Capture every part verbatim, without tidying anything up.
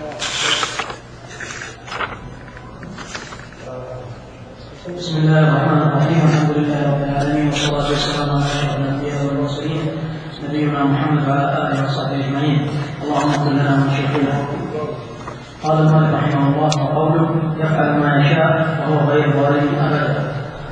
بسم الله الرحمن الرحيم. الحمد لله رب العالمين، والصلاة والسلام على أشرف الأنبياء والمرسلين نبينا محمد وعلى آله وصحبه أجمعين. اللهم اغفر لنا من شيخنا. قال المؤلف رحمه الله: وقوله يفعل ما يشاء وهو غير ظالم أبدا.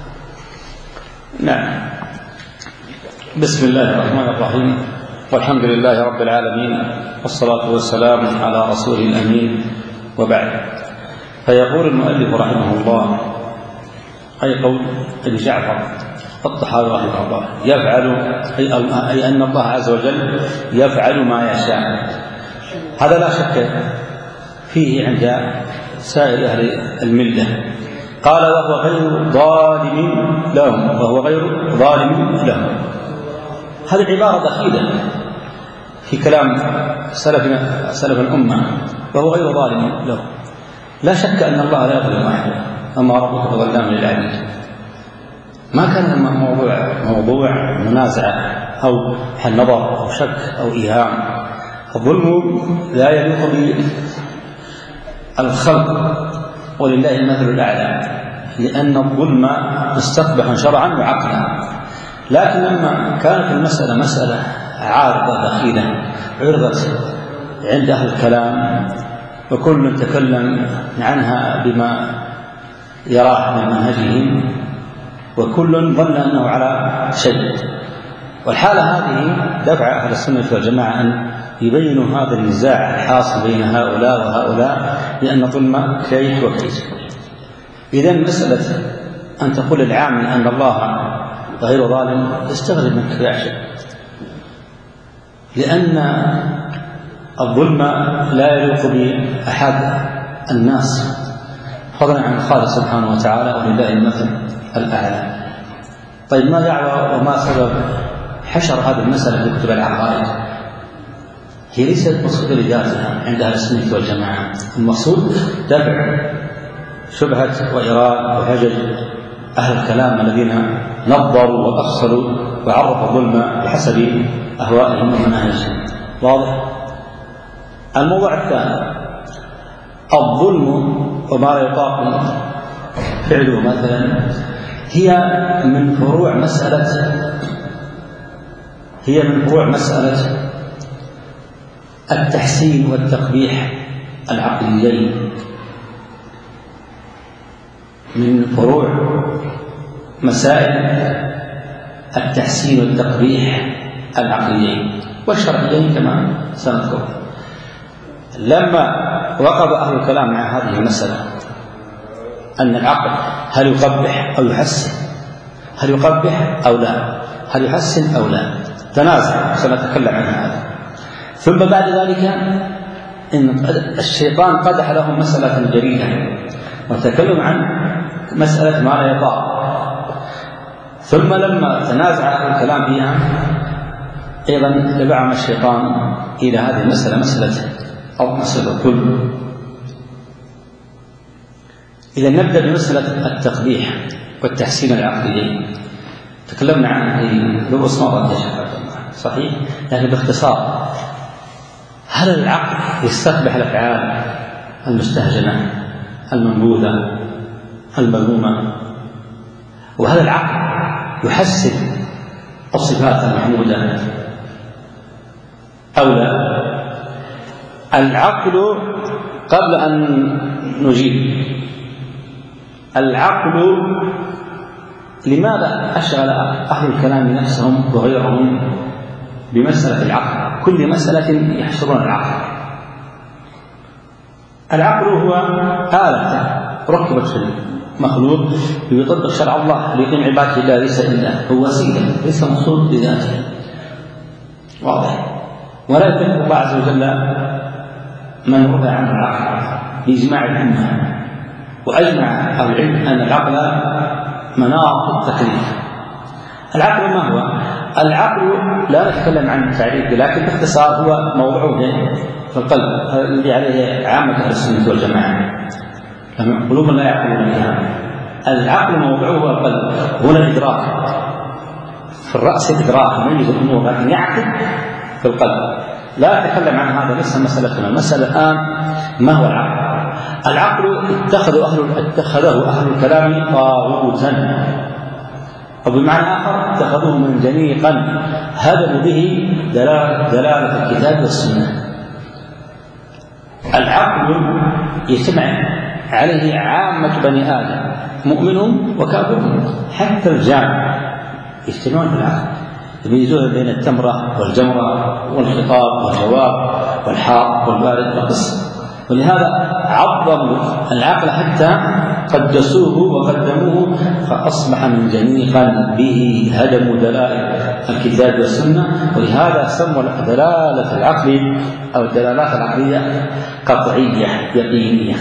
نعم. بسم الله الرحمن الرحيم، والحمد لله رب العالمين، والصلاة والسلام على رسول الأمين، وبعد. فيقول المؤلف رحمه الله: أي قول ابن جعفر الطحاوي رحمه الله، يفعل أي أن الله عز وجل يفعل ما يشاء. هذا لا شك فيه عند سائر أهل الملة. قال: وهو غير ظالم لهم، وهو غير ظالم لهم. هذه عبارة دخيلة في كلام سلف سلف الأمة، وهو غير ظالم لهم. لا شك أن الله لا يظلم أحدا، أما ربك ظلام للعبيد. ما كان الموضوع موضوع منازعة أو نظر أو شك أو إيهام. الظلم لا يليق بالخلق، ولله المثل الأعلى، لأن الظلم مستقبح شرعا وعقلا. لكن لما كانت المسألة مسألة عارضة دخيلة عرضت عند أهل الكلام، وكل تكلم عنها بما يراه من منهجهم، وكل ظن أنه على شيء، والحالة هذه دفع أهل السنة والجماعة أن يبينوا هذا النزاع الحاصل بين هؤلاء وهؤلاء، لأن الظلم كيت وكيت. إذن مسألة أن تقول العام أن الله غير ظالم يستغرب منك يا شيء، لأن الظلم لا يليق بأحد الناس فضلا عن الخالق سبحانه وتعالى، ولله المثل الأعلى. طيب، ما دعوة وما سبب حشر هذه المسألة في كتب العقائد؟ هي ليست مقصودة لذاتها عند أهل السنة والجماعة. المقصود دفع شبهة وإيراد وهجج أهل الكلام الذين نظروا وأفصلوا وعرفوا الظلم بحسب أهوائهم ومناهجهم. واضح؟ الموضوع الثاني: الظلم وما لا يطاق فعله مثلا هي من فروع مسألة هي من فروع مسألة التحسين والتقبيح العقليين، من فروع مسائل التحسين والتقبيح العقليين والشرعيين كما سنذكر. لما وقف أهل الكلام مع هذه المسألة أن العقل هل يقبح أو يحسن، هل يقبح أو لا، هل يحسن أو لا، تنازع، سنتكلم عن هذا. ثم بعد ذلك إن الشيطان قدح لهم مسألة جديدة وتكلم عن مسألة ما لا يطاق. ثم لما تنازع أهل الكلام فيها أيضا تبعهم الشيطان إلى هذه المسألة، مسألة أو مسألة الظلم. إذا نبدأ بمسألة التقبيح والتحسين العقلي. تكلمنا عنه في دروس مرة صحيح، لكن باختصار: هل العقل يستقبح الأفعال المستهجنة المنبوذة المذمومة؟ وهل العقل يحسن الصفات المحمودة أو لا؟ العقل قبل أن نجيب، العقل لماذا أشغل أهل الكلام نفسهم وغيرهم بمسألة العقل؟ كل مسألة يحشرون العقل. العقل هو آلة ركبت في المخلوق ليطبق شرع الله ليقيم عبادة الله، ليس إلا هو وسيلة، ليس مقصود بذاته. واضح؟ ولا يكلف الله عز وجل من رضى عنه العقل بإجماع الأمة، وأجمع أهل العلم أن العقل مناط التكليف. العقل ما هو؟ العقل لا نتكلم عن تعريفه، لكن باختصار هو موضوعه في القلب الذي عليه عامة أهل السنة والجماعة، قلوب لا يعقلون بها. العقل موضوعه هو القلب، هنا الإدراك في الرأس، الإدراك يميز الأمور، لكن يعقل في القلب. لا أتكلم عن هذا، ليس مسألتنا. المسألة الآن ما هو العقل؟ العقل اتخذه أهل اتخذه أهل الكلام طاغوتا، أو بمعنى آخر اتخذوه منجنيقا هدموا به دلالة, دلالة الكتاب والسنة. العقل يجتمع عليه عامة بني آدم مؤمنهم وكافرهم، حتى الجان يجتمعون في العقل، يميزون بين التمرة والجمرة والخطاب والجواب والحار والبارد والقص. ولهذا عظموا العقل حتى قدسوه وقدموه، فأصبح منجنيقا به هدموا دلائل الكتاب والسنة. ولهذا سموا دلالة العقل أو الدلالات العقلية قطعية يقينية،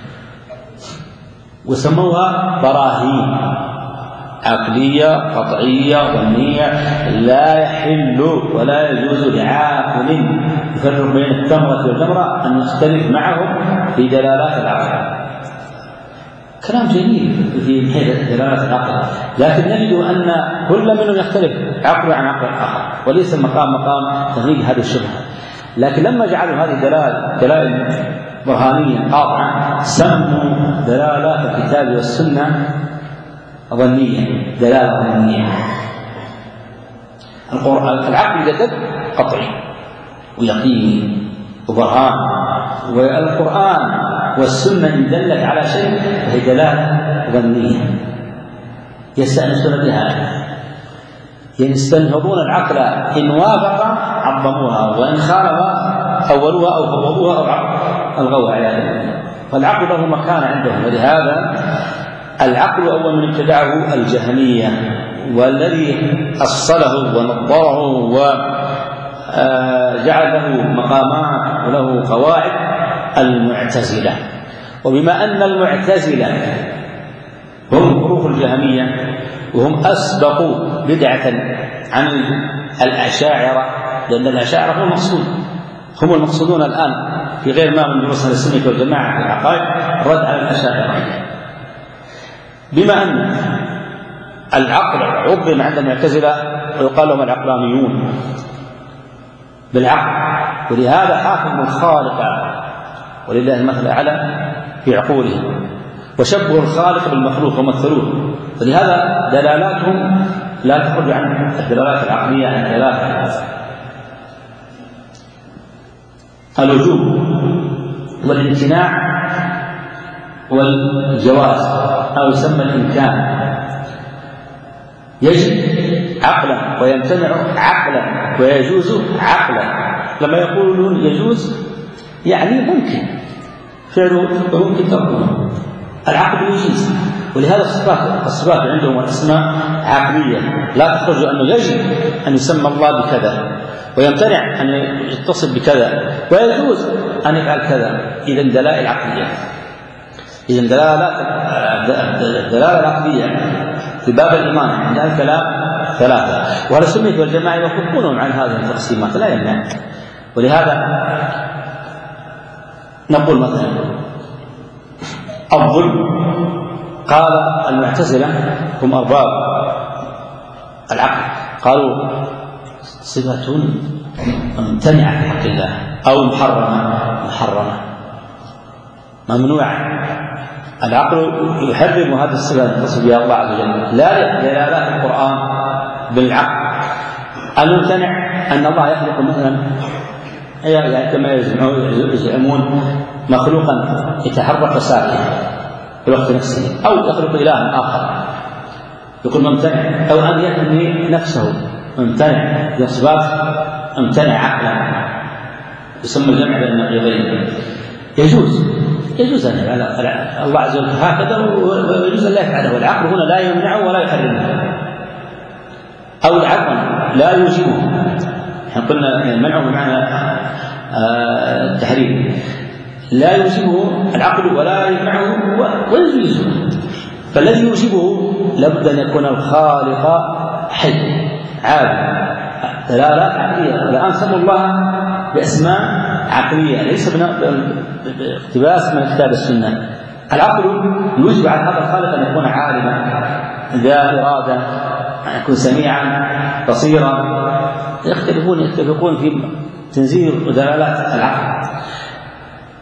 وسموها براهين عقلية قطعية ظنية. لا يحل ولا يجوز لعاقل يفرق بين التمرة والجمرة أن يختلف معهم في دلالات العقل. كلام جميل في حيث دلالات العقل، لكن نجد أن كل منهم يختلف عقل عن عقل آخر، وليس المقام مقام تغيير هذه الشبهة. لكن لما جعلوا هذه الدلائل دلائل برهانية قاطعة سموا دلالات الكتاب والسنة ظنية، دلالة ظنية. العقل جدد قطعي ويقيني وبرهان، والقرآن والسنة إن دلت على شيء فهي دلالة ظنية يستأنسون بها، يستنهضون العقل إن وافق عظموها، وإن خالف أولوها أو فوضوها أو ألغوها عياذا بالله. فالعقل له مكان عندهم. ولهذا العقل أول من ابتدعه الجهمية، والذي أصله ونظره وجعل له مقامات وله قواعد المعتزلة. وبما أن المعتزلة هم حروف الجهمية وهم أسبقوا بدعة عن الأشاعرة، لأن الأشاعرة هم المقصود هم المقصودون الآن في غير ما من دروس السنة والجماعة في العقائد رد على الأشاعرة. بما أن العقل عظم عند المعتزلة ويقال لهم العقلانيون بالعقل، ولهذا حاكموا الخالق ولله المثل الأعلى في عقولهم، وشبهوا الخالق بالمخلوق ومثلوه. ولهذا دلالاتهم لا تخرج عن الدلالات العقلية عن ثلاثة: الوجوب والامتناع والجواز، أو يسمى الإمكان. يجب عقلا ويمتنع عقلا ويجوز عقلا. لما يقولون يجوز يعني ممكن فعله وممكن تركه، العقل يجوز. ولهذا الصفات الصفات عندهم والأسماء عقلية لا تخرج أنه يجب أن يسمى الله بكذا، ويمتنع أن يتصل بكذا، ويجوز أن يفعل كذا. إذن دلائل عقلية. إذن دلالات الدلالة العقلية في باب الإيمان عندها الكلام ثلاثة، وهذا سميت والجماعة يوافقونهم عن هذه التقسيمات لا يمنع. ولهذا نقول مثلا الظلم، قال المعتزلة هم أرباب العقل، قالوا صفة ممتنعة في حق الله أو محرمة محرمة ممنوعة. العقل يحرم هذه الصفة تصف بها الله عز وجل، لا دلالات القرآن بالعقل. الممتنع أن الله يخلق مثلا كما يزعمون مخلوقا يتحرك ساكنا في الوقت نفسه، أو يخلق إلها آخر يكون ممتنع، أو أن يبني نفسه ممتنع بصفات ممتنع عقلا، يسمى الجمع بين النقيضين. يجوز يجوز أن يفعل الله عز وجل هكذا، ويجوز أن لا يفعله. والعقل هنا لا يمنعه ولا يحرمه، أو العقل لا يوجبه. احنا قلنا المنع بمعنى التحريم، لا يوجبه العقل ولا يمنعه ويجوزه. فالذي يوجبه لابد أن يكون الخالق حي عالم، دلالات عقلية. الآن سموا الله بأسماء عقلية ليس باقتباس من كتاب السنة. العقل يوجب على هذا الخالق أن يكون عالما ذا إرادة، أن يكون سميعا بصيرا. يختلفون يتفقون في تنزيل ودلالات العقل.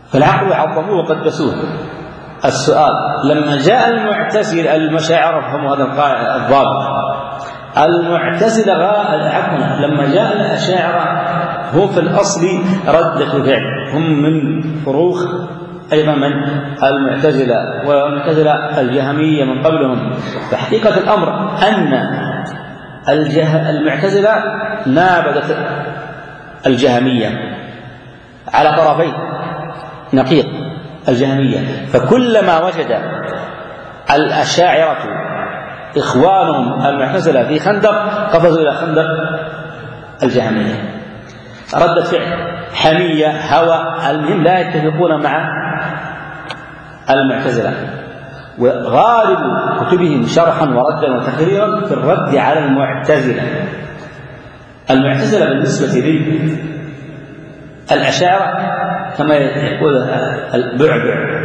فالعقل عظموه وقدسوه. السؤال: لما جاء المعتزلة المشاعر فهموا هذا الضابط. المعتزلة عفوا لما جاء الأشاعرة هم في الأصل ردة فعل، هم من فروخ أيضا من المعتزلة، والمعتزلة الجهمية من قبلهم. فحقيقة الأمر أن الجه... المعتزلة نابذت الجهمية على طرفين نقيض الجهمية، فكلما وجد الأشاعرة إخوانهم المعتزلة في خندق قفزوا إلى خندق الجهمية. ردة فعل، حمية، هوى، المهم لا يتفقون مع المعتزلة. وغالب كتبهم شرحا وردا وتحريرا في الرد على المعتزلة. المعتزلة بالنسبة للأشاعرة كما يقول البعبع،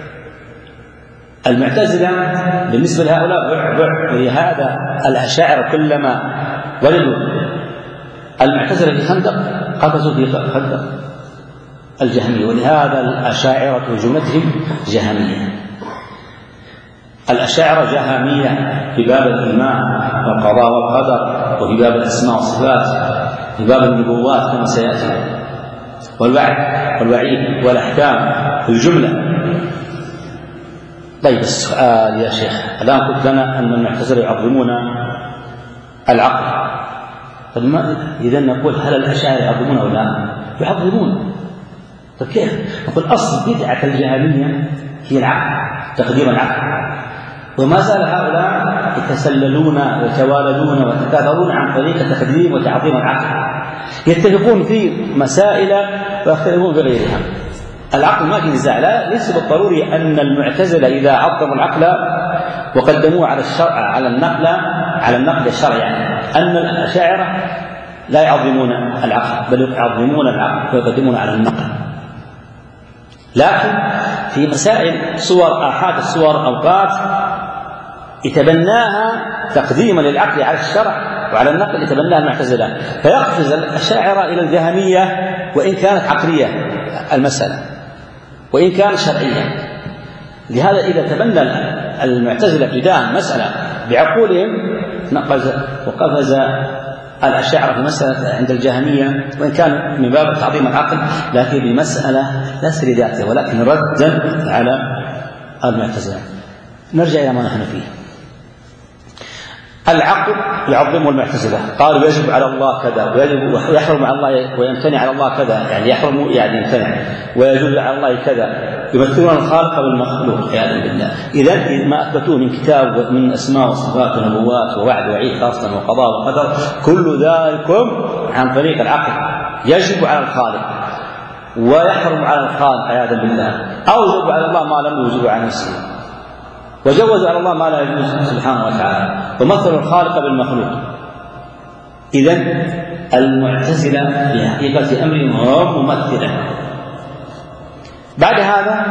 المعتزلة بالنسبة لهؤلاء بعبع. ولهذا الأشاعرة كلما ولدوا المعتزلة في خندق قفزوا في خندق الجهمية، ولهذا الأشاعرة جملتهم جهمية. الأشاعرة جهمية في باب الإيمان والقضاء والقدر، وفي باب الأسماء والصفات، في باب النبوات كما سيأتي، والوعد والوعيد والأحكام في الجملة. طيب السؤال يا شيخ، الآن قلت لنا أن المعتزلة يعظمون العقل، إذا نقول هل الأشاعرة يعظمون أو لا؟ يعظمون. طيب كيف؟ نقول أصل بدعة الجهمية هي العقل، تقديم العقل، وما زال هؤلاء يتسللون ويتوالدون ويتكاثرون عن طريق تقديم وتعظيم العقل، يتفقون في مسائل ويختلفون في غيرها. العقل ما في نزاع، لا ليس بالضروري أن المعتزلة إذا عظموا العقل وقدموه على الشرع على النقل على النقل الشرعي، يعني أن الأشاعرة لا يعظمون العقل بل يعظمون العقل ويقدمون على النقل. لكن في مسائل صور آحاد الصور أوقات يتبناها تقديما للعقل على الشرع وعلى النقل يتبناها المعتزلة، فيقفز الأشاعرة إلى الجهمية وإن كانت عقلية المسألة وإن كانت شرعية. لهذا إذا تبنى المعتزلة ابتداء مسألة بعقولهم نقز وقفز الأشاعرة في مسألة عند الجهمية، وإن كان من باب تعظيم العقل لكن بمسألة ليس لذاتها ولكن ردا على المعتزلة. نرجع إلى ما نحن فيه. العقل يعظمه المعتزلة، قالوا يجب على الله كذا ويجب ويحرم على الله ويمتنع على الله كذا، يعني يحرم يعني يمتنع، ويجوز على الله كذا، يمثلون الخالق بالمخلوق عياذا بالله. إذا ما أثبتوه من كتاب من أسماء وصفات ونبوات ووعد وعيد خاصة وقضاء وقدر كل ذلك عن طريق العقل يجب على الخالق ويحرم على الخالق عياذا بالله، أو يجب على الله ما لم يوجب على نفسه، وجوز على الله ما لا يجوز سبحانه وتعالى، ومثل الخالق بالمخلوق. إذن المعتزلة في حقيقة أمرهم هم ممثلة. بعد هذا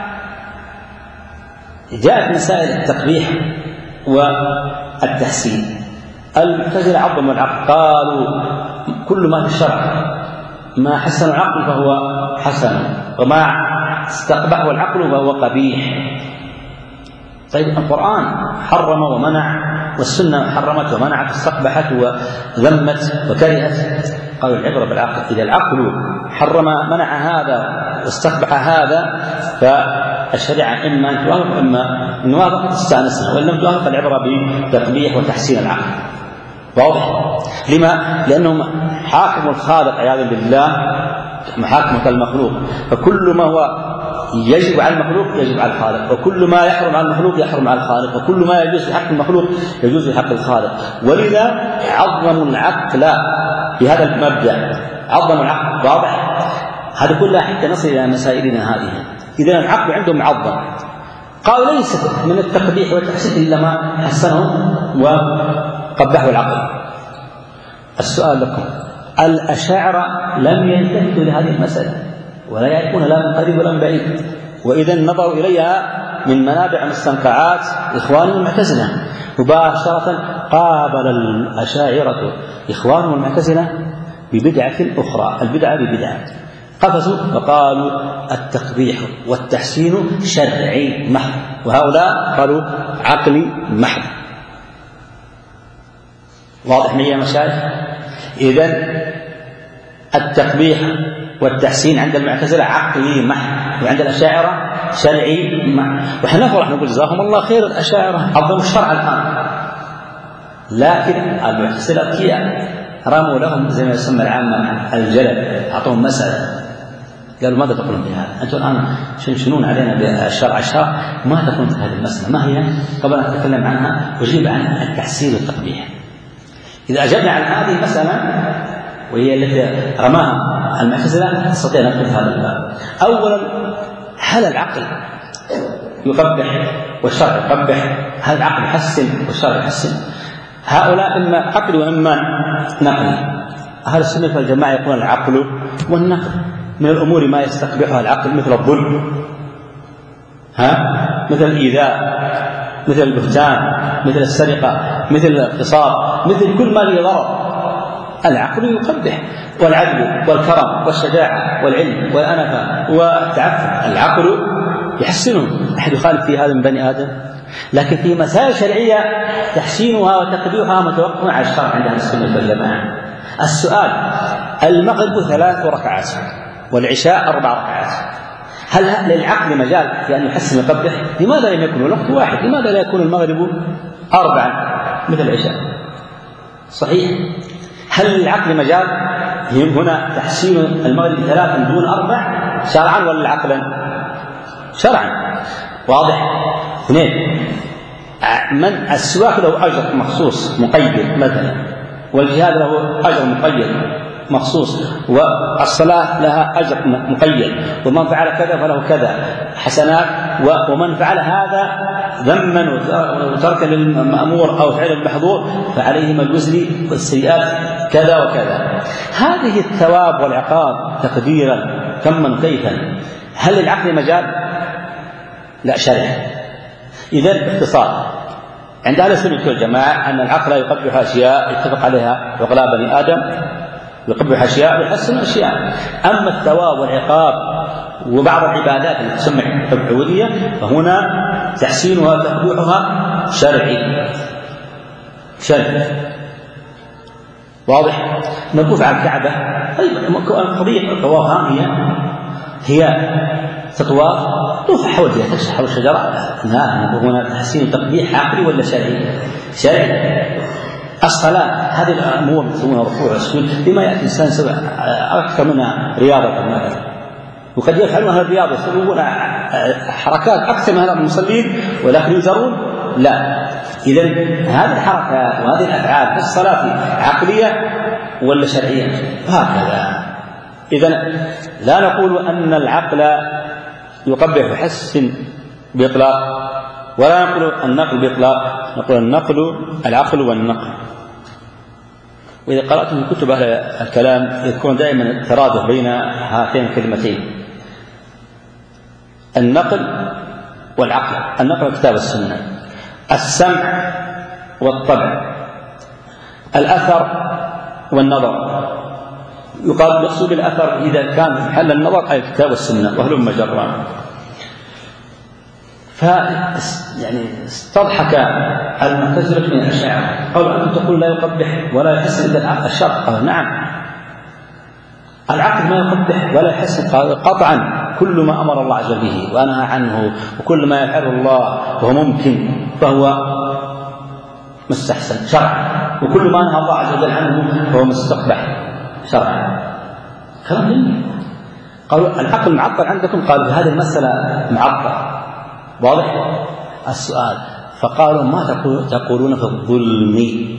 جاءت مسائل التقبيح والتحسين. المعتزلة عظموا العقل، قالوا كل ما في الشرع ما حسن العقل فهو حسن، وما استقبحه العقل فهو قبيح. طيب القرآن حرم ومنع، والسنة حرمت ومنعت، استقبحت وذمت وكرهت. قالوا العبرة بالعقل، إذا العقل حرم منع هذا واستقبح هذا فالشريعة إما أن توافق إما أن توافق تستأنسنا، وإن لم توافق العبرة بتقبيح وتحسين العقل. واضح؟ لما؟ لأنهم حاكموا الخالق عياذا بالله محاكمة المخلوق، فكل ما هو يجب على المخلوق يجب على الخالق، وكل ما يحرم على المخلوق يحرم على الخالق، وكل ما يجوز في حق المخلوق يجوز في حق الخالق. ولذا عظموا العقل بهذا المبدأ، عظموا العقل. واضح؟ هذا كله حتى نصل إلى مسائلنا هذه. إذا العقل عندهم معظم. قالوا ليس من التقبيح والتحسين إلا ما حسنهم وقبحوا العقل. السؤال لكم، الأشاعرة لم يلتفتوا لهذه المسألة ولا يعرفون لا من قريب ولا من بعيد، وإذا نظروا إليها من منابع مستنقعات إخوانهم المعتزلة مباشرة. قابل الأشاعرة إخوانهم المعتزلة ببدعة أخرى، البدعة ببدعة. قفزوا وقالوا التقبيح والتحسين شرعي محض، وهؤلاء قالوا عقلي محض. واضح معي يا مشايخ؟ إذن التقبيح والتحسين عند المعتزلة عقلي محض، وعند الأشاعرة شرعي محض. ونحن نفرح نقول جزاهم الله خير، الأشاعرة عظموا الشرع الآن، لكن المعتزلة كيا رموا لهم زي ما يسمى العامة الجلد، أعطوهم مسألة قالوا ماذا تقولون بهذا؟ أنتم الآن تشنشنون علينا بالشرع الشرع، ما تقولون في هذه المسألة؟ ما هي؟ قبل أن أتكلم عنها أجيب عن التحسين والتقبيح. إذا أجبنا عن هذه المسألة وهي التي رماها المعتزلة نستطيع أن ندخل هذا الباب. أولا، هل العقل يقبح والشرع يقبح؟ هل العقل يحسن والشرع يحسن؟ هؤلاء إما عقل وإما نقل. أهل السنة والجماعة يقولون العقل والنقل. من الأمور ما يستقبحها العقل مثل الظلم، ها؟ مثل الإيذاء، مثل البهتان، مثل السرقة، مثل الاغتصاب، مثل كل ما له ضرر العقل يقبح. والعدل والكرم والشجاعة والعلم والأنفة والتعفف العقل يحسنه. أحد يخالف في هذا من بني آدم؟ لكن في مسائل شرعية تحسينها وتقبيحها متوقف على الشرع عند أهل السنة والجماعة. السؤال: المغرب ثلاث ركعات والعشاء أربع ركعات، هل للعقل مجال في أن يحسن ويقبح؟ لماذا لم يكن الوقت واحد؟ لماذا لا يكون المغرب أربعا مثل العشاء؟ صحيح. هل للعقل مجال هنا تحسين المغرب ثلاثا دون أربع شرعا ولا عقلا؟ شرعا. واضح. اثنين، من السواك له أجر مخصوص مقيد مثلا، والجهاد له أجر مقيد مخصوص، والصلاة لها أجر مقيد، ومن فعل كذا فله كذا حسنات، ومن فعل هذا ذما وتركا للمأمور أو فعل المحظور فعليه من الوزر والسيئات كذا وكذا. هذه الثواب والعقاب تقديرا كما كيفا، هل للعقل مجال؟ لا، شرع. إذن باختصار عند أهل السنة والجماعة أن العقل يقبح أشياء اتفق عليها عقلاء بني آدم، يقبح أشياء ويحسن أشياء. أما الثواب والعقاب وبعض العبادات التي تسمى العبودية فهنا تحسينها وتقبيحها شرعي شرعي. واضح. نطوف على الكعبة، طيب قضية الطواف هي هي تطواف طوف حول تمشي حول الشجرة، هنا تحسين وتقبيح عقلي ولا شرعي؟ شرعي. الصلاة هذه الأمور يسمونها ركوع وسجود، بما يأتي إنسان سبع أكثر منها رياضة مثلا، وقد يفعلون هذه الرياضة يسوون حركات أكثر من هذا المصلين ولكن يجرون لا. إذن هذه الحركات وهذه الأفعال في الصلاة عقلية ولا شرعية؟ هكذا. إذن لا نقول أن العقل يقبح ويحسن بإطلاق، ولا نقول النقل بإطلاق، نقول النقل العقل والنقل. وإذا قرأتم من كتب أهل الكلام يكون دائما الترادف بين هاتين الكلمتين، النقل والعقل. النقل كتاب السنة، السمع والطبع، الأثر والنظر. يقال مقصود الأثر إذا كان في محل النظر أي كتاب السنة وهلم جرا. ف يعني استضحك المعتزلة من الأشاعرة، قالوا أنتم تقول لا يقبح ولا يحسن إلا الشرع. قال نعم، العقل ما يقبح ولا يحسن. قال قطعا كل ما أمر الله عز وجل به ونهى عنه وكل ما يفعله الله وهو ممكن فهو مستحسن شرعا، وكل ما نهى الله عز وجل عنه فهو مستقبح شرعا. كلام جميل. قالوا العقل معطل عندكم، قالوا هذه المسألة معطل. واضح. السؤال: فقالوا ما تقولون في الظلم؟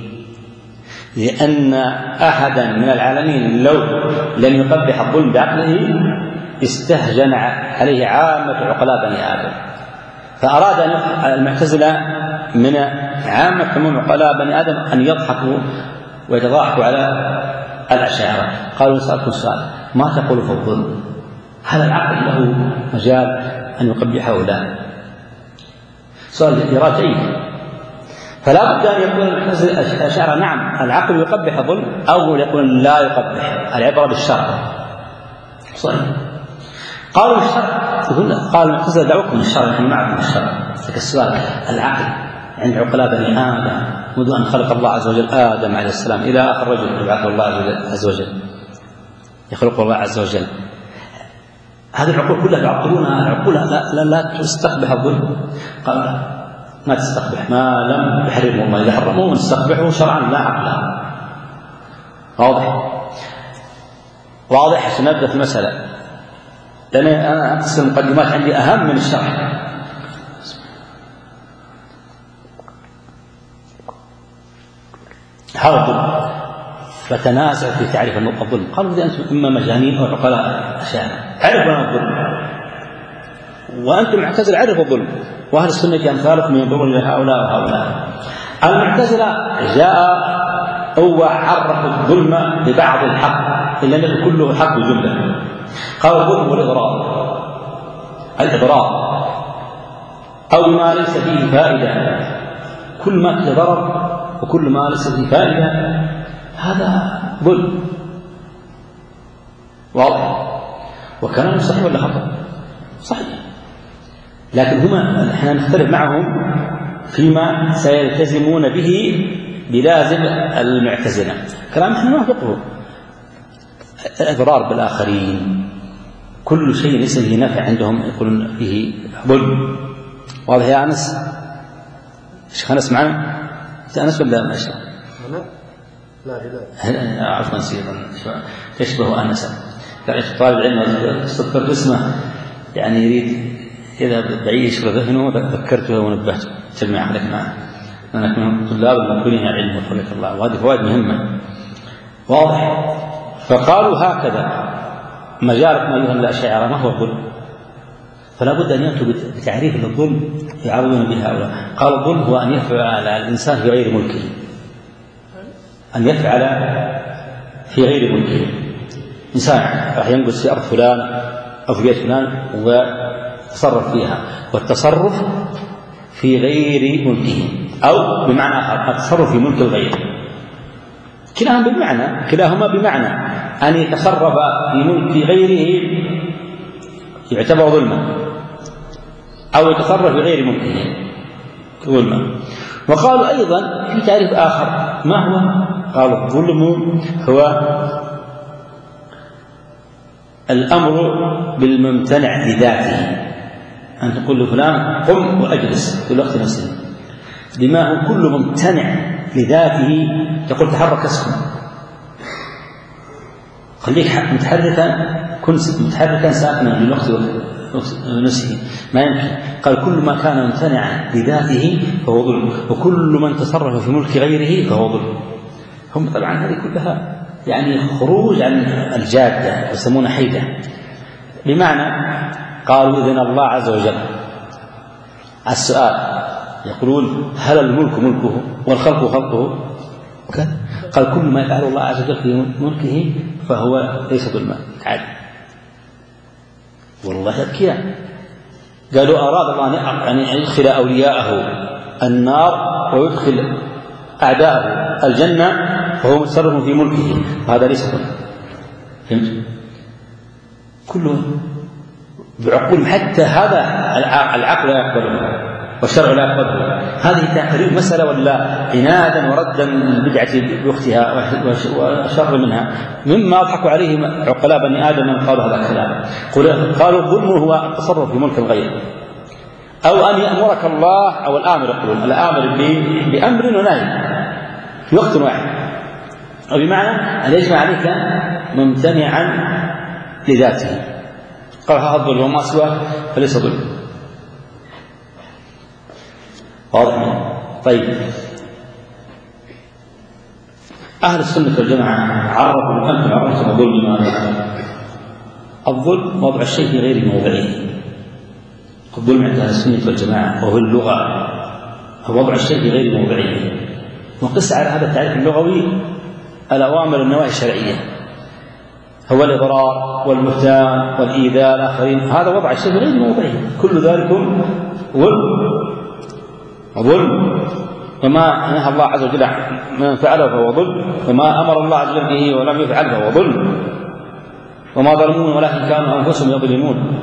لأن أحدا من العالمين لو لم يقبح الظلم بعقله استهجن عليه عامة عقلاء بني آدم. فأراد المعتزلة من عامة عموم عقلاء بني آدم أن يضحكوا ويتضاحكوا على الأشاعرة. قالوا نسألكم سؤال: ما تقول في الظلم؟ هل العقل له مجال أن يقبح هؤلاء؟ سؤال إرادي. فلا بد أن يقول الأشاعرة نعم العقل يقبح الظلم، أو يقول لا يقبح، العبرة بالشرع. صحيح. قالوا الشرع، قال المعتزلة دعوكم الشرع، نحن معكم الشرع. لك السؤال، العقل عند عقلاء بني آدم منذ أن خلق الله عز وجل آدم عليه السلام إلى آخر رجل يبعثه الله عز وجل يخلق الله عز وجل، هذه العقول كلها يعطلونها، العقول لا, لا, لا تستقبح الظلم. قال ما تستقبح ما لم يحرمه الله، إذا حرمه نستقبحه شرعا لا عقلا. واضح واضح عشان نبدأ في المسألة، لأن أنا أقسم المقدمات عندي أهم من الشرح. هذا الظلم، فتنازع في تعريف الظلم. قالوا إذا أنتم إما مجانين أو عقلاء أشياء، عرفوا الظلم، وأنتم معتزلة عرفوا الظلم، وأهل السنة أمثالكم ينظرون إلى هؤلاء وهؤلاء. المعتزلة جاء هو عرف الظلم ببعض الحق إلا أنه كله حق بجملة. قال الظلم والإضرار، الإضرار أو ما ليس فيه فائدة، كل ما فيه ضرر وكل ما ليس فيه فائدة هذا ظلم. واضح؟ وكلام صحيح ولا خطأ؟ صحيح، لكن هما احنا نختلف معهم فيما سيلتزمون به بلازم المعتزلة. كلام احنا نوافقه، الإضرار بالآخرين كل شيء ليس له نفع عندهم يقولون فيه ظلم. واضح يا أنس؟ شيخ أنس معنا؟ أنس ولا ما شاء؟ لا لا عفوا سيدنا تشبه أنسا. تعرف طالب العلم استذكرت اسمه يعني يريد إذا بعيش ذهنه ذكرته ونبهته تجمع عليك معه، أنا من طلاب المقبلين علم وفقك الله، وهذه فوائد مهمة. واضح؟ فقالوا هكذا مجالك ما أيها الأشاعرة ما هو الظلم، فلا بد أن يأتوا بتعريف الظلم يعرضون به هؤلاء. قال الظلم هو أن يفعل الإنسان في غير ملكه، أن يفعل في غير ملكه. إنسان راح ينقص في أرض فلان أو في بيت فلان وتصرف فيها، والتصرف في غير ملكه أو بمعنى آخر التصرف في ملك الغير، كلاهما بمعنى كلاهما بمعنى أن يتصرف في ملك غيره يعتبر ظلما، أو يتصرف في غير ملكه ظلما. وقالوا أيضا في تعريف آخر ما هو؟ قال الظلم هو الأمر بالممتنع لذاته، أن تقول لفلان قم وأجلس في الوقت نفسه، بما هو كل ممتنع لذاته، تقول تحرك اسكن، خليك متحركا، كن متحركا ساكنا للوقت نفسه، ما يمكن. قال كل ما كان ممتنعا لذاته فهو ظلم، وكل من تصرف في ملك غيره فهو ظلم. هم طبعا هذه كلها يعني خروج عن الجادة يسمونها حيدة، بمعنى قالوا إذن الله عز وجل السؤال يقولون هل الملك ملكه والخلق خلقه؟ قال كل ما يفعله الله عز وجل في ملكه فهو ليس ظلما عادي. والله أذكياء قالوا أراد الله أن يدخل أولياءه النار ويدخل أعداءه الجنة فهو متصرف في ملكه، هذا ليس ظلم. فهمت؟ كله بعقول، حتى هذا العقل لا يقبله والشرع لا يقبله. هذه تحريم مسألة ولا عنادا وردا البدعة بأختها وشر منها، مما يضحك عليه عقلاء بني آدم من قالوا هذا الكلام. قالوا الظلم هو التصرف في ملك الغير، أو أن يأمرك الله، أو الآمر يقولون الآمر بأمر ونهي في وقت واحد، أو بمعنى أن يجمع عليك ممتنعا لذاته. قال هذا الظلم وما سواه فليس ظلم. واضح؟ طيب، أهل السنة والجماعة عرفوا أنتم عرفتم الظلم ماذا؟ الظلم وضع الشيء في غير موضعه. الظلم عند أهل السنة والجماعة وهو اللغة هو وضع الشيء في غير موضعه. وقس على هذا التعريف اللغوي الأوامر والنواهي الشرعية، هو الإضرار والبهتان والإيذاء الآخرين، هذا وضع الشيء في غير موضعه، كل ذلك ظلم ظلم. وما نهى الله عز وجل من فعله فهو ظلم، وما أمر الله عز وجل به ولم يفعل فهو ظلم. وما ظلمون ولكن كانوا أنفسهم يظلمون.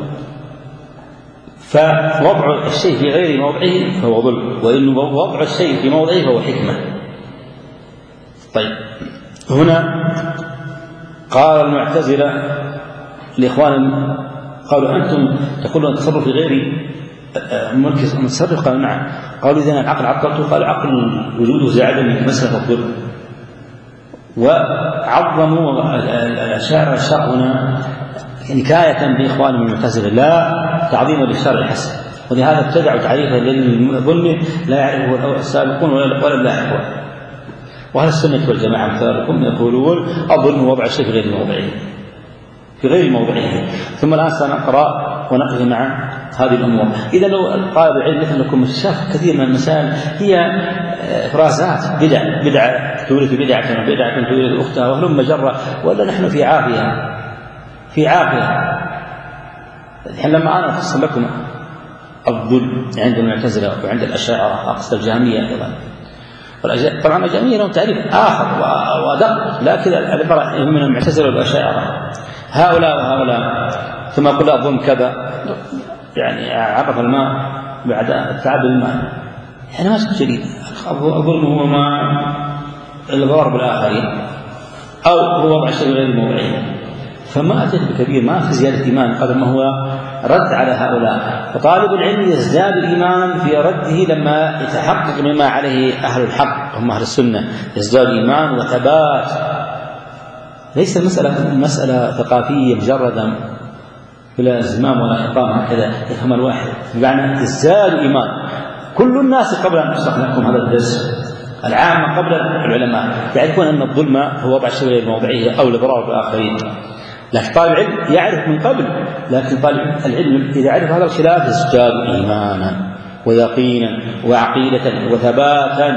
فوضع الشيء في غير موضعه فهو ظلم، وإن وضع الشيء في موضعه فهو حكمة. طيب هنا قال المعتزلة لإخوان قالوا أنتم تقولون التصرف في غير مركز المتصرف، قالوا نعم. قالوا إذن العقل عقلته، قال عقل وجوده زائد من مسألة الظلم. وعظموا الأشاعرة الشرع هنا نكاية بإخوانهم المعتزلة لا تعظيما للشرع الحسن، ولهذا ابتدعوا تعريفا للظلم لا يعرفه السابقون ولا اللاحقون. وأهل السنة والجماعة مثالكم يقولون الظلم وضع الشيء في غير موضعه في غير موضعه. ثم الآن سنقرأ ونقف مع هذه الأمور. إذا لو طالب العلم مثلكم شاف كثير من المسائل هي إفرازات بدع بدعة تورث بدعة بدعة تورث أختها وهلم مجرة، ولا نحن في عافية في عافية. الحين لما أنا أفصل لكم الظلم عند المعتزلة وعند الأشاعرة أقصد الجهمية أيضا، طبعا الجهمية لهم تعريف آخر وأدق، لكن العبارة من المعتزلة والأشاعرة هؤلاء وهؤلاء. ثم قل الظلم كذا يعني عرف الماء بعد التعب الماء، يعني ما شيء جديد. الظلم هو ما الغرر بالآخرين أو هو وضع الشيء غير موضعه، فما أتيت بكبير، ما في زيادة إيمان قدر ما هو رد على هؤلاء. فطالب العلم يزداد الإيمان في رده لما يتحقق مما عليه أهل الحق هم أهل السنة، يزداد إيمان وثبات. ليس المسألة مسألة ثقافية مجردا بلا زمام ولا إقامة هكذا يفهم الواحد، بمعنى يزداد إيمان. كل الناس قبل أن أشرح لكم هذا الدرس العامة قبل العلماء يعرفون أن الظلم هو وضع الشيء غير موضعه أو الإضرار بالآخرين، لكن طالب العلم يعرف من قبل. لكن طالب العلم إذا عرف هذا الخلاف يزداد إيمانا ويقينا وعقيدة وثباتا.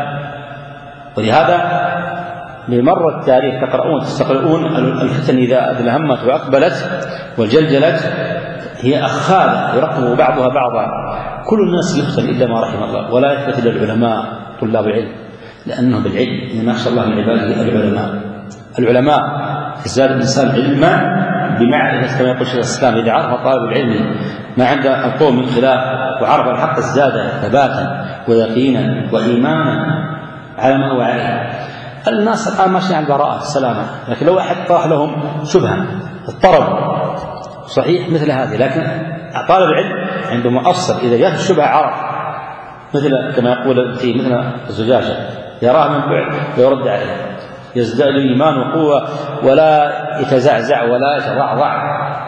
ولهذا بمر التاريخ تقرؤون تستقرؤون الفتن إذا أدلهمت وأقبلت والجلجلت هي أخاذة يرقب بعضها بعضا. كل الناس يفتن إلا ما رحم الله، ولا يثبت إلا العلماء طلاب العلم، لأنه بالعلم إنما يخشى الله من عباده العلماء. العلماء يزداد الإنسان علما بمعرفة كما يقول شيخ الإسلام، إذا عرف طالب العلم ما عند القوم من خلاف وعرف الحق ازداد ثباتا ويقينا وإيمانا على ما هو عليه. الناس الآن ماشيين على البراءة السلامة، لكن لو أحد طرح لهم شبهة اضطرب صحيح مثل هذه، لكن طالب العلم عندما أفصل إذا جاءت الشبهة عرف، مثل كما يقول في مثل الزجاجة يراه من بعد ويرد عليه، يزداد الإيمان وقوة ولا يتزعزع ولا يتضعضع.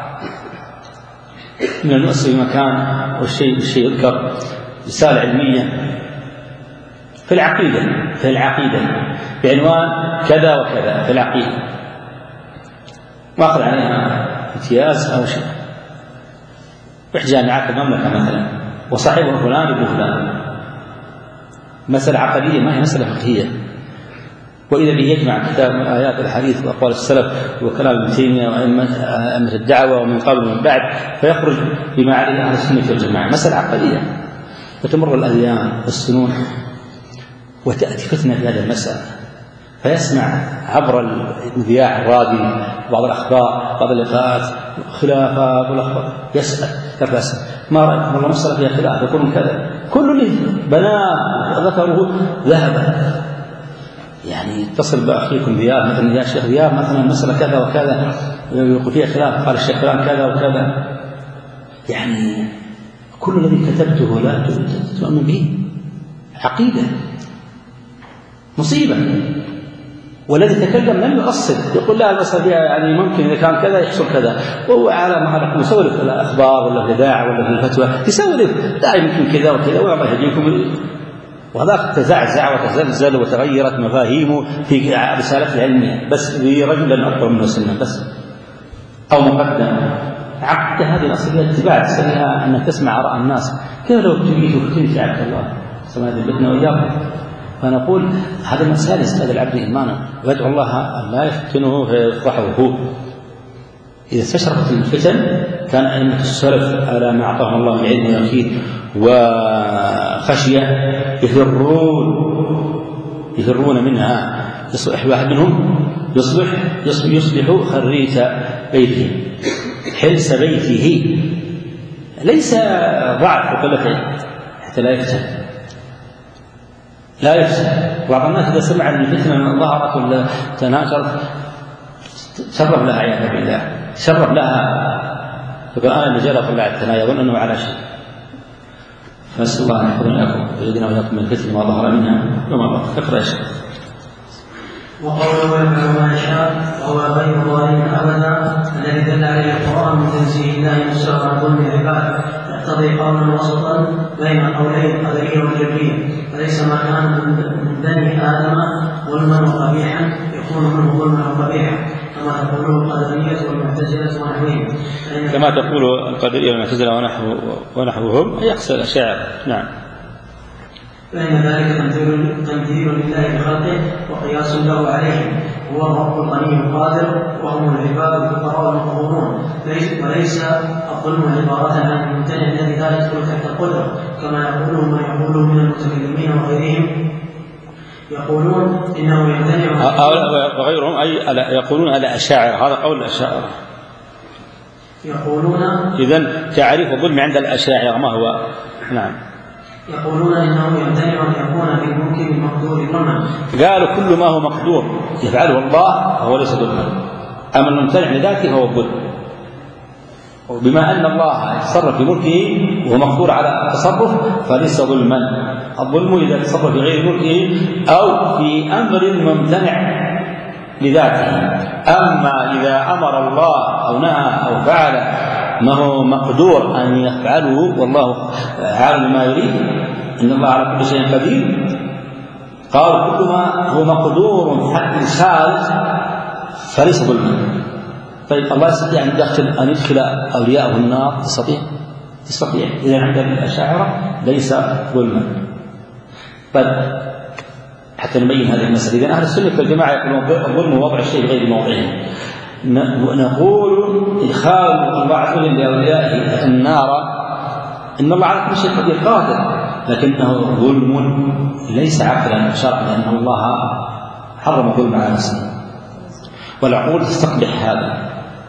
من المؤسس بمكان والشيء الشيء يذكر رسالة علمية في العقيدة في العقيدة بعنوان كذا وكذا في العقيدة، ما أخذ عليها امتياز أو شيء. في جامعات المملكة مثلا وصاحبه فلان ابن فلان، مسألة عقدية ما هي مسألة فقهية. وإذا به يجمع كتاب من آيات الحديث وأقوال السلف وكلام ابن تيمية وأئمة الدعوة ومن قبل ومن بعد، فيخرج بما عليه أهل السنة والجماعة. مسألة عقدية، وتمر الأديان والسنون وتأتي فتنة في هذه المسألة، فيسمع عبر المذياع الراديو بعض الأخبار بعض اللقاءات خلافات والأخبار، يسأل كيف أسأل ما رأيكم والله مسألة فيها خلاف يقولون كذا، كل اللي بناه ذكره ذهب. يعني اتصل بأخيكم ذياب مثلا يا شيخ ذياب مثلا مسألة كذا وكذا يقول فيها خلاف، قال الشيخ فلان كذا وكذا. يعني كل الذي كتبته لا تؤمن به عقيدة مصيبة. والذي تكلم لم يؤصل، يقول لا المسألة فيها يعني ممكن إذا كان كذا يحصل كذا، وهو على ما هذا يسولف في الأخبار ولا في الإذاعة ولا في الفتوى يسولف لا يمكن كذا وكذا والله يهديكم. وهذاك تزعزع وتزلزل وتغيرت مفاهيمه في رسالته العلمية بس برجل أكبر منه سنا بس أو مقدم. عقد هذه الأصل فيها اتباع، تسألها أنك تسمع آراء الناس. كيف لو ابتليت وفتنت يا عبد الله سمعت بيتنا وإياكم. فنقول هذا المسائل يزداد العبد إيمانا ويدعو الله أن لا يفتنه فيفضحه هو. إذا استشرقت الفتن كان أئمة السلف على ما أعطاهم الله من علم ويقين وخشية يفرون يفرون منها. يصبح واحد منهم يصبح يصبح خريت بيته حلس بيته، ليس ضعف وقلة حتى لا يفسد لا يفسد. بعض الناس إذا سمع أن الفتنة ظهرت ولا تناشرت شرف لها عياذا بالله، شرف لها يقول أنا اللي جرى طلع الثنايا يظن أنه على شيء. فنسأل الله أن يحفظنا إياكم ويجعلنا وإياكم من الفتن ما ظهر منها وما بطن. اقرأ يا شيخ. وقوله يفعل ما يشاء وهو غير ظالم أبدا الذي دل عليه القرآن من تنزيه الله المستوى عن ظلم العباد يقتضي قولا وسطا بين قولين قدرية وجبرية، فليس ما كان من بني آدم ظلما وقبيحا يكون منه ظلما وقبيحا كما تقوله القدرية والمعتزلة ونحوهم، كما تقول القدرية والمعتزلة ونحو ونحوهم يقصد الأشاعرة. نعم. فإن ذلك تمثيل لله بخلقه وقياس له عليهم، هو الرب الغني القادر وهم العباد الفقراء المقهورون، وليس الظلم عبارة عن الممتنع الذي لا يدخل تحت القدرة كما يقوله من يقوله من المتكلمين وغيرهم، يقولون إنه يمتنع وغيرهم أي يقولون على أشاعرة، هذا قول الأشاعرة. يقولون إذن تعريف الظلم عند الأشاعرة ما هو؟ نعم. يقولون إنه يمتنع أن يكون في الممكن المقدور ظلما. قالوا كل ما هو مقدور يفعله الله فهو ليس ظلما، أما الممتنع لذاته فهو الظلم. وبما أن الله يتصرف في ملكه وهو مقدور على التصرف فليس ظلما. الظلم إذا تصرف في غير ملكه أو في أمر ممتنع لذاته. أما إذا أمر الله أو نهى أو فعل ما هو مقدور أن يفعله والله عالم ما يريد، إن الله على كل شيء قدير، قال كل ما هو مقدور حق الخارج فليس ظلما. طيب الله يستطيع أن يدخل أن يدخل أولياءه النار؟ يستطيع يستطيع إذا عند الأشاعرة ليس ظلما. طيب حتى نبين هذه المسألة، إذا أهل السنة والجماعة يقولون الظلم وضع الشيء غير موضعه، نقول إدخال الله عز وجل لأوليائه النار إن الله على كل شيء قدير قادر، لكنه ظلم ليس عقلا شرعا، لأن الله حرم الظلم على نفسه. والعقول تستقبح هذا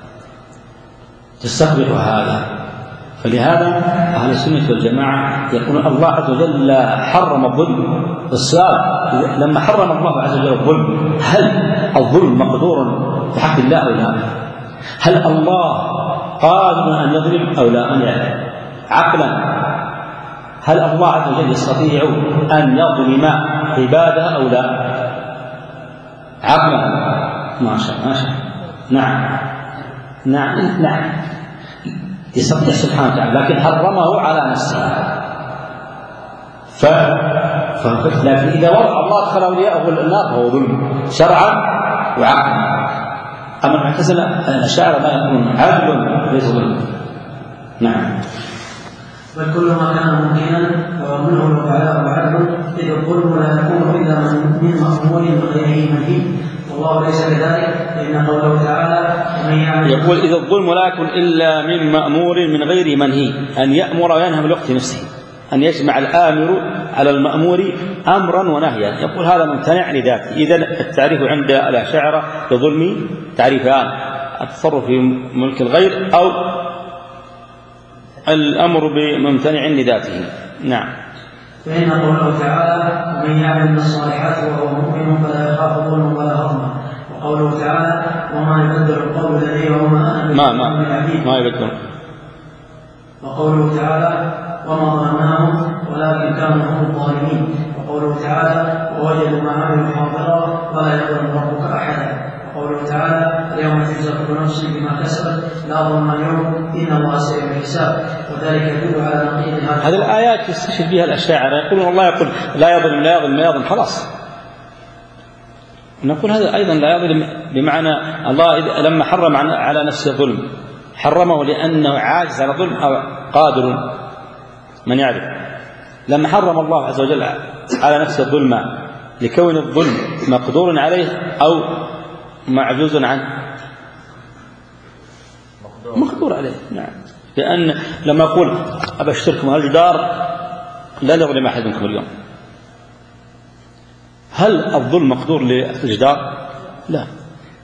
تستقبح هذا فلهذا أهل السنة والجماعة يقولون الله عز وجل حرم الظلم. السؤال لما حرم الله عز وجل الظلم هل الظلم مقدور في حق الله أو لا؟ هل الله قادر أن يظلم أو لا؟ أن يعلم عقلا هل الله عز وجل يستطيع أن يظلم عباده أو لا؟ عقلا ما شاء ما شاء نعم نعم نعم يستطيع سبحانه وتعالى، لكن حرمه على نفسه. ف... ف... لكن إذا وضع الله أدخل أولياءه النار فهو ظلم شرعا وعقلا. أما المعتزلة الأشاعرة لا يقولون عدل ليس ظلم. نعم. بل كل ما كان ممكنا فهو منه الوعاء وعدل، إذ الظلم لا يكون إلا من مأمور غيره منهي، والله ليس كذلك، لأن قوله تعالى يقول إذا الظلم لا يكون إلا من مأمور من غير منهي، أن يأمر وينهى بالوقت نفسه، أن يجمع الآمر على المأمور أمرا ونهيا، يقول هذا ممتنع لذاته. إذن التعريف عند الأشاعرة للظلم تعريفان: التصرف في ملك الغير أو الأمر بممتنع لذاته. نعم. فإن قوله تعالى ومن يعمل من الصالحات وهو مؤمن فلا يخاف ظلما ولا هضما، وقوله تعالى وما يبدل القول لدي وما أنا ما ما ما يبدل، وقوله تعالى وما ظلمناهم ولكن كانوا هم الظالمين، وقوله تعالى ووجدوا ما عملوا حاضرا ولا يظلم ربك أحدا، وقوله تعالى اليوم تجزى كل نفس بما كسبت لا ظلم اليوم إن الله سريع الحساب، وذلك يدل على نقيض هذه الآيات يستشهد بها الأشاعرة، يقولون الله يقول لا يظلم لا يظلم لا يظلم خلاص. نقول هذا أيضا لا يظلم بمعنى الله لما حرم على نفسه الظلم حرمه لأنه عاجز على الظلم أو قادر، من يعرف. لما حرم الله عز وجل على نفسه الظلم لكون الظلم مقدور عليه أو معجوز عنه، مقدور عليه. نعم. لأن لما أقول أبشركم هالجدار لا يظلم أحد منكم اليوم، هل الظلم مقدور للجدار؟ لا.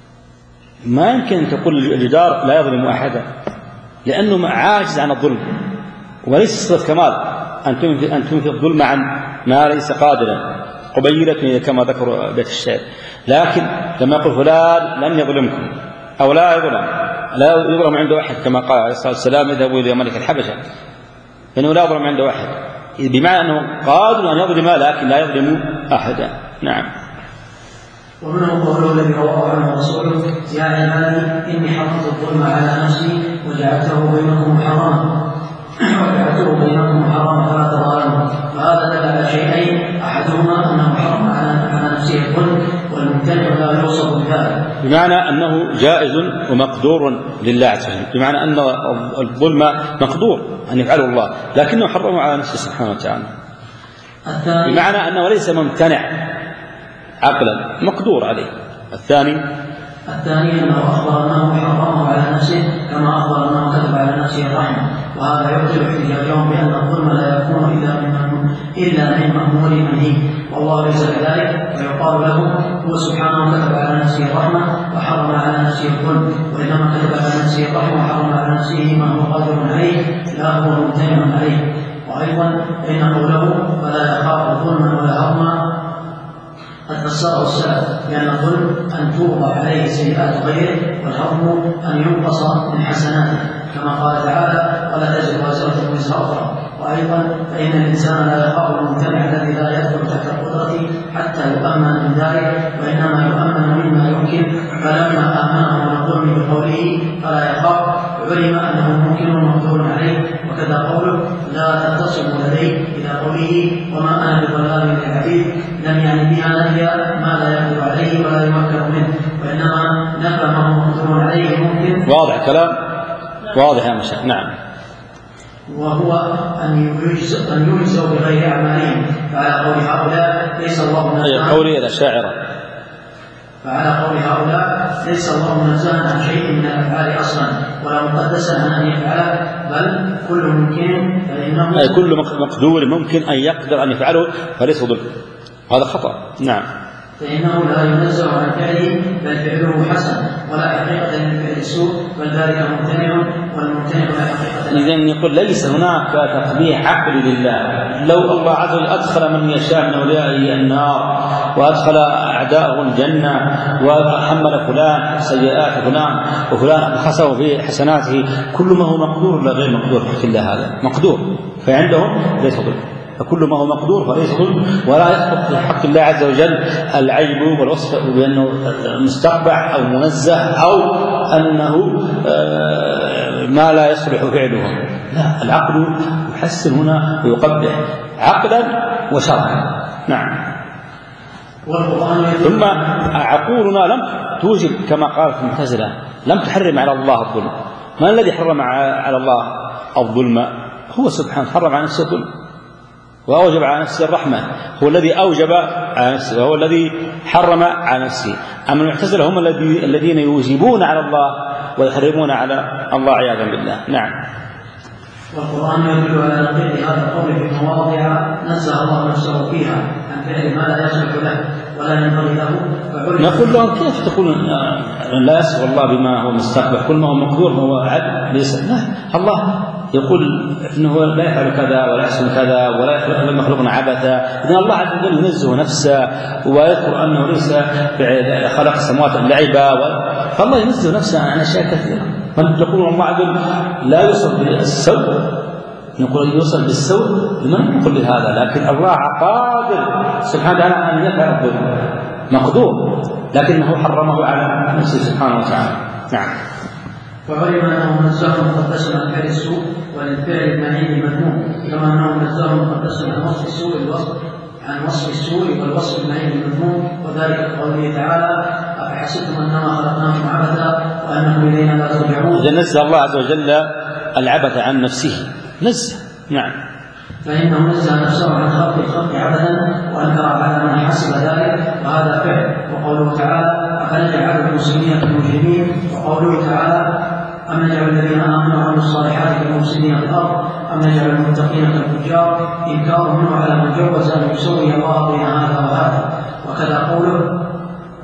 ما يمكن أن تقول الجدار لا يظلم أحدا، لأنه عاجز عن الظلم، وليس صفة كمال أن تنفي أن تنفي الظلم عن ما ليس قادرا، قبيلة كما ذكر بيت الشعر. لكن لما يقول فلان لن يظلمكم أو لا يظلم، لا يظلم عنده أحد كما قال عليه الصلاة والسلام اذهبوا إلى ملك الحبشة، لأنه لا يظلم عنده أحد، بمعنى أنه قادر أن يظلم لكن لا يظلم أحدا. نعم. ومنه قوله الذي رواه عنه رسوله يا عبادي إني حرمت الظلم على نفسي وجعلته بينكم حراما وجعلته بينكم حراما فلا تظالموا. فهذا دل على شيئين، أحدهما أنه حرم على نفسه الظلم، والممتنع لا يوصف بذلك، بمعنى أنه جائز ومقدور لله عز وجل، بمعنى أن الظلم مقدور أن يفعله الله لكنه حرمه على نفسه سبحانه وتعالى، بمعنى أنه ليس ممتنع عقلا، مقدور عليه. الثاني الثاني أنه أخبر أنه حرمه على نفسه كما أخبر أنه كتب على نفسه الرحمة، وهذا يبطل احتجاجهم بأن الظلم لا يكون إلا من إلا من مأمور منهي، والله ليس كذلك، فيقال له هو سبحانه كتب على نفسه الرحمة وحرم على نفسه الظلم، وإنما كتب على نفسه الرحمة وحرم على نفسه ما هو قادر عليه لا هو ممتنع عليه. وأيضا فإن قوله فلا يخاف ظلما ولا هضما قد فسره السلف بأن الظلم أن توضع عليه سيئات غيره، والهضم أن ينقص من حسناته كما قال تعالى ولا تزر وازرة وزر أخرى. وأيضا فإن الإنسان لا يخاف الممتنع الذي لا يدخل تحت القدرة حتى يؤمن من ذلك، وإنما يؤمن مما يمكن، فلما آمنه من الظلم بقوله فلا يخاف علم أنه ممكن ومقدور عليه. وكذا قوله لا تتصل لديه إلى قوله وما أنا بظلام للعبيد لم يعني بها نفي ما لا يقدر عليه ولا يمكن منه، وإنما نفى ما هو مقدور عليه ممكن. واضح كلام واضح يا مشايخ. نعم. وهو أن يجزوا بغير أعمالهم، فعلى قول هؤلاء ليس الله منزها قولي الأشاعرة فعلى قول هؤلاء ليس الله منزها عن شيء من الأفعال أصلا ولا مقدسا عن أن يفعله، بل كل ممكن فإنه أي كل مقدور ممكن أن يقدر أن يفعله فليس ظلم، هذا خطأ. نعم. فإنه لا ينزه عن فعله بل فعله حسن ولا حقيقة للفعل السوء، بل ذلك ممتنع والممتنع لا حقيقة له. إذن يقول ليس هناك تقبيح عقلي لله. لو الله عز وجل أدخل من يشاء من أوليائه النار وأدخل أعداءه الجنة وحمل فلان سيئات فلان وفلان خسره في حسناته، كل ما هو مقدور لا غير مقدور في حق الله، هذا مقدور، فعندهم ليس ظلم، فكل ما هو مقدور فليس ظلم، ولا يسقط في حق الله عز وجل العيب والوصف بأنه مستقبح أو منزه أو أنه ما لا يصلح فعله. لا، العقل يحسن هنا ويقبح عقلا وشرعا. نعم. ثم عقولنا لم توجب كما قالت المعتزلة، لم تحرم على الله الظلم. من الذي حرم على الله الظلم؟ هو سبحانه حرم على نفسه الظلم وأوجب على نفسه الرحمة، هو الذي أوجب على نفسه وهو الذي حرم على نفسه. أما المعتزلة هم الذين يوجبون على الله ويحرمون على الله عياذا بالله. نعم. والقرآن يدل على نقيض هذا القول في مواضع نزه الله نفسه فيها عن فعل ما لا يصلح له ولا ينبغي له. نقول لهم كيف تقول لا يصف الله بما هو مستقبح، كل ما هو مقدور هو عدل ليس. لا، الله يقول انه لا يفعل كذا ولا يحسن كذا ولا يخلق مخلوقا عبثا. اذا الله عز وجل ينزه نفسه ويذكر انه ليس خلق السماوات لعبا، فالله ينزه نفسه عن اشياء كثيره. فنقول الله عز وجل لا يوصف بالسوء، نقول يوصف بالسوء لمن نقول بهذا، لكن الله قادر سبحانه وتعالى ان يفعل الظلم، مقدور، لكنه حرمه على نفسه سبحانه وتعالى. نعم. فعلم انه منزه مقدس عن فعل السوء وللفعل المنهي المذموم، كما انه منزه مقدس عن وصف السوء الوصف عن وصف السوء والوصف المنهي المذموم، وذلك كقوله تعالى افحسبتم انما خلقناكم عبثا وانكم الينا لا ترجعون. اذا نزه الله عز وجل العبث عن نفسه، نزه. نعم. فإنه نزه نفسه عن خلق الخلق عبثا وأنكر على من حسب ذلك، وهذا فعل. وقوله تعالى أفنجعل المسلمين كالمجرمين، وقوله تعالى أم نجعل الذين آمنوا وعملوا الصالحات كالمفسدين في الأرض أم نجعل المتقين كالفجار، إنكار منه على من جوز أن يسوي الله بين هذا وهذا. وكذا قوله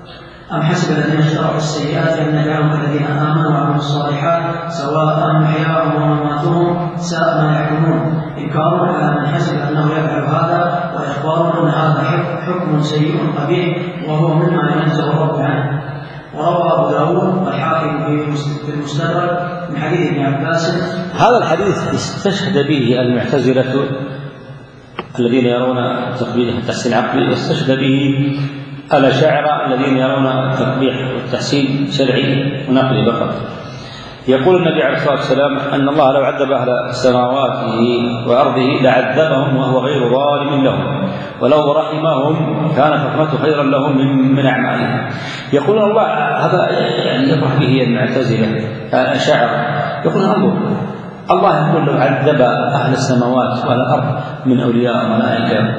أم حسب الذين اشتروا السيئات أن نجعلهم كالذين آمنوا وعملوا الصالحات سواء محياهم ومماتهم ساء ما يحكمون. إنكار على من حسب أنه يفعل هذا، وإخبار أن هذا حكم سيء قبيح وهو مما ينزه الرب عنه. وروى أبو داود والحاكم في المستدرك من حديث ابن عباس. هذا الحديث استشهد به المعتزلة الذين يرون تقبيح التحسين العقلي، استشهد به الأشاعرة الذين يرون التقبيح والتحسين شرعي ونقلي فقط. يقول النبي عليه الصلاة والسلام أن الله لو عذب أهل سماواته وأرضه لعذبهم وهو غير ظالم لهم، ولو رحمهم كانت رحمته خيرا لهم من, من أعمالهم. يقول الله هذا يعني يفرح به المعتزلة الأشاعرة، يقول انظر الله يقول لو عذب أهل السماوات والأرض من أولياء وملائكة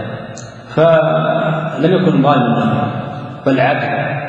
فلم يكن ظالما لهم بل عدل،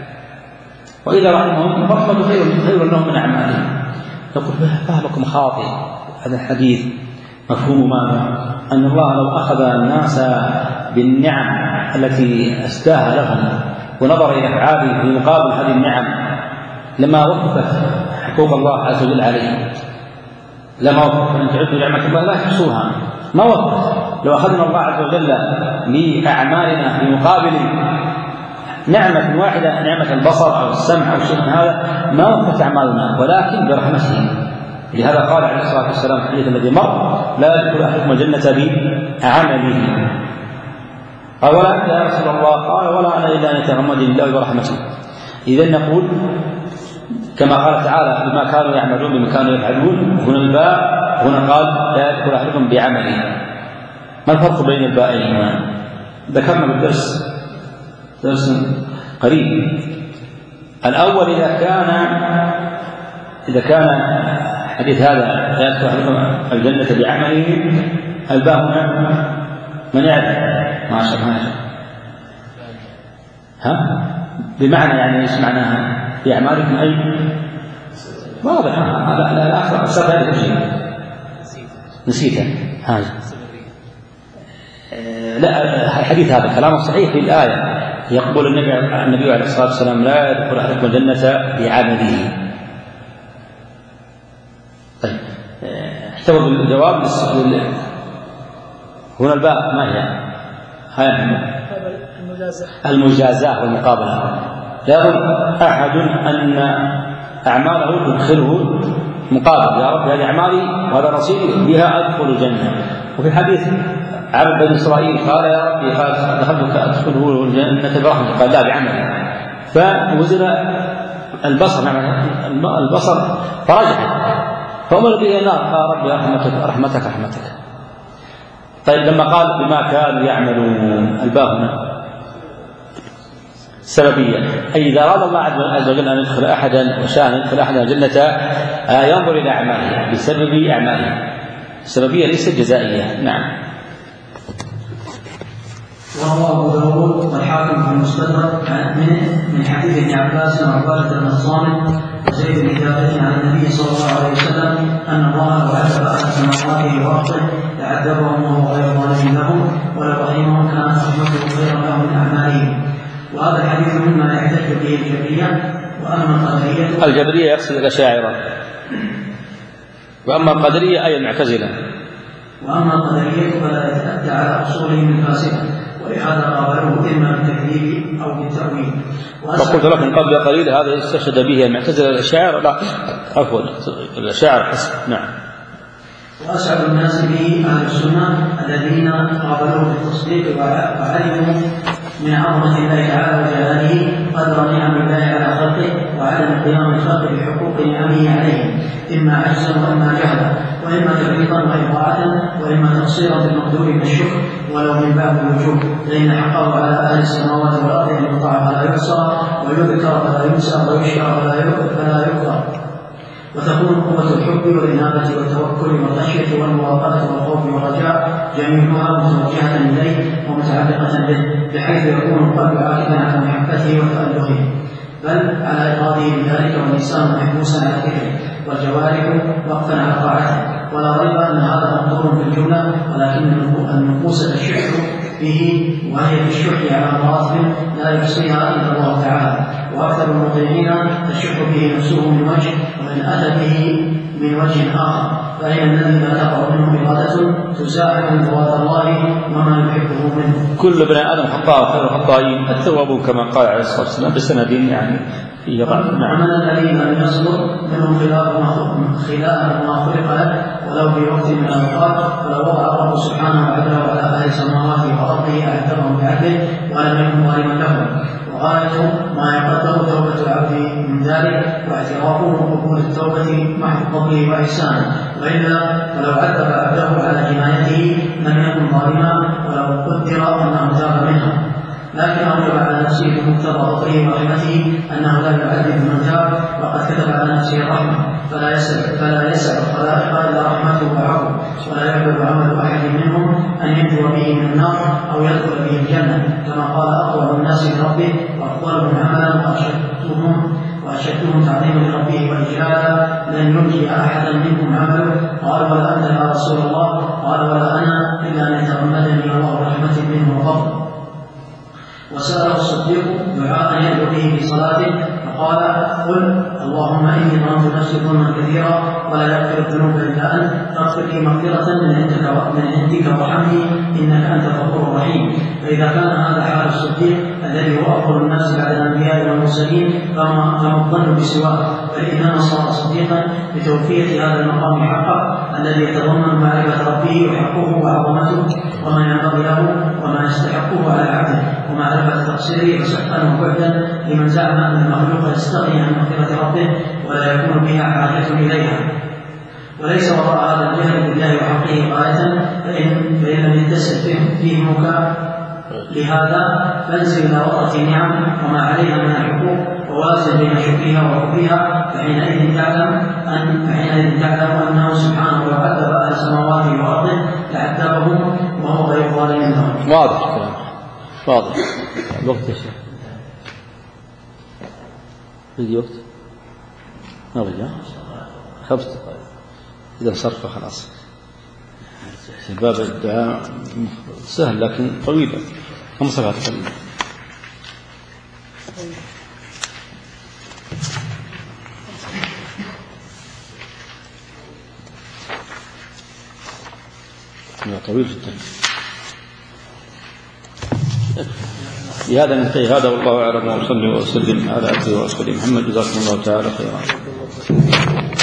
وإذا رحمهم رحمة خير خير لهم من أعمالهم. يقول فهمكم خاطئ. هذا الحديث مفهوم ماذا؟ أن الله لو أخذ الناس بالنعم التي أسداها لهم ونظر إلى أفعاله في مقابل هذه النعم لما وقفت حقوق الله عز وجل عليه، لما وقفت أن تعدوا نعمة الله لا تحصوها، ما وقفت. لو أخذنا الله عز وجل لأعمالنا في مقابل نعمة واحدة، نعمة البصر أو السمع أو شيء من هذا، ما وقفت أعمالنا، ولكن برحمته. لهذا قال عليه الصلاة والسلام في الحديث الذي مر لا يدخل أحدكم الجنة بعمله. قال ولا أنت يا رسول الله؟ قال ولا أنا إلا أن يتغمدني الله برحمته. إذن نقول كما قال تعالى بما كانوا يعملون بما كانوا يفعلون، هنا الباء هنا قال لا يدخل أحدكم بعمله. ما الفرق بين البائين هنا؟ ذكرنا بالدرس درس قريب. الأول إذا كان إذا كان حديث هذا لا يدخل أحدكم الجنة بعمله، الباء هنا من يعرف ما شاء الله ها بمعنى يعني ايش معناها؟ في أعمالكم أي واضح. لا لا لا أخر أصاب هذا الشيء نسيته هذا. لا الحديث هذا كلام صحيح في الآية. يقول النبي النبي عليه الصلاة والسلام لا يدخل أحدكم الجنة بعمله. طيب احتفظ بالجواب للسؤال. هنا الباء ما هي؟ هاي المجازاة والمقابلة. لا يظن أحد أن أعماله تدخله مقابل يا رب هذه أعمالي وهذا نصيبي بها أدخل الجنة. وفي حديث عبد بن إسرائيل قال يا ربي قال دخلتك أدخله الجنة برحمتك، قال لا بعملي. فوزن البصر البصر فرجع فأمر به النار، قال ربي رحمتك رحمتك رحمتك. طيب لما قال بما كانوا يعملون، الباء هنا سببية، أي إذا أراد الله عز وجل أن يدخل أحدا وشاء أن يدخل أحدا الجنة ينظر إلى أعماله بسبب أعماله. السببية ليست جزائية. نعم. وروى أبو داود والحاكم في المستدرك من حديث ابن عباس وعبادة بن الصامت وزيد بن ثابت عن النبي صلى الله عليه وسلم أن الله لو عذب أهل سماواته وأرضه لعذبهم وهو غير ظالم لهم، ولو رحمهم كانت رحمته خيرا لهم من أعمالهم. وهذا الحديث مما يحتج به الجبرية. وأما القدرية الجبرية يقصد الأشاعرة، وأما القدرية أي المعتزلة. وأما القدرية فلا يتأتى على أصولهم الفاسدة، ولهذا قابلوه إما بالتكذيب أو بالتأويل. وقلت لكم قبل قليل هذا يستشهد به المعتزلة الأشاعرة، لا عفوا الأشاعرة حسب. نعم. وأسعد الناس به أهل السنة الذين قابلوه بالتصديق وعلموا من عظمة الله تعالى وجلاله قدر نعم الله على خلقه وعدم قيام الخلق بحقوق نعمه عليهم، إما عجزا وإما جهلا، وإما تفريطا وإضاعة، وإما تقصيرا بالمقدور من الشكر ولو من باب الوجوب، لأن حقه على أهل السماوات والأرض أن يطاع فلا يحصى ويذكر فلا ينسى ويشكر فلا يكفر. وتكون قوة الحب والإنابة والتوكل والخشية والمواقبة والخوف والرجاء جميعها متوجهة إليه ومتعلقة به، بحيث يكون القلب عاكفا على محبته وتألهه، بل على إراده بذلك، واللسان محبوسا على ذكره، والجوارح وقفا على طاعته. ولا ريب أن هذا مقدور في الجملة، ولكن النفوس تشح به، وهي في الشح على مراتب لا يحصيها إلا الله تعالى. وأكثر المطيعين تشح به نفسه من وجه، وإن أتى به من وجه آخر فإن الذي لا تقع منه إرادة تزاحم مراد الله وما يحبه منه. كل ابن آدم خطاء وخير الخطائين التوابون كما قال عليه الصلاة والسلام بسند يعني فيه ضعف. ومن الذين لم يصبر منهم خلاف ما خلق له ولو في وقت من الأوقات، فلو وضع الله سبحانه وتعالى على أهل سماواته وأرضه أعدهم بعدله ولم يكن ظالما لهم. وغاية ما يقدر توبة العبد من ذلك واعترافه بقبول التوبة محض فضله وإحسانه، وإلا فلو عذب عبده على جنايته لم يكن ظالما ولو قدر أنه تاب منها، لكن أوجب على نفسه بمقتضى فضله ورحمته أنه لا يعذب من تاب، وقد كتب على نفسه الرحمة فلا يسع فلا يسع الخلائق إلا رحمته وعفوه، ولا يعبد عمل أحد منهم أن ينجو به من النار أو يدخل به الجنة، كما قال أطوع الناس لربه وأفضلهم عملا وأشدهم وأشدهم تعظيما لربه وإجلالا لن ينجي أحدا منكم عمله. قال ولا أنت يا رسول الله؟ قال ولا أنا إلا أن يتغمدني الله برحمة منه وفضل. وسأله الصديق دعاء يدعو به في صلاته فقال قل اللهم إني ظلمت نفسي ظلما كثيرا ولا يغفر الذنوب إلا أنت فاغفر لي مغفرة من عندك من عندك وارحمني إنك أنت الغفور الرحيم. فإذا كان هذا حال الصديق الذي هو أفضل الناس بعد الأنبياء والمرسلين فما الظن بسواه، فإنما صار صديقا بتوفية هذا المقام حقه الذي يتضمن معرفة ربه وحقه وعظمته وما ينبغي له وما يستحقه على عبده ومعرفة تقصيره وسحقا وبعدا لمن زعم أن المخلوق يستغني عن مغفرة ربه ولا يكون بها حاجة إليها. وليس وراء هذا الجهل بالله وحقه غاية، فإن فإن لم يتسع فهمك لهذا فانزل إلى وطأة النعم وما عليها من الحقوق ووازن بين شكرها وكفرها، فحينئذ تعلم أن فحينئذ تعلم أنه سبحانه لو عذب أهل سماواته وأرضه لعذبهم وهو غير ظالم لهم. واضح الكلام واضح. الوقت يا شيخ بدي وقت ما بدي خمس دقائق إذا صرفه خلاص. باب الدعاء سهل لكن طويل خمس صفحات تكلم. طويل جدا. بهذا ننتهي هذا والله أعلم، وصلي وسلم على عبده ورسوله محمد. جزاكم الله تعالى خيرا.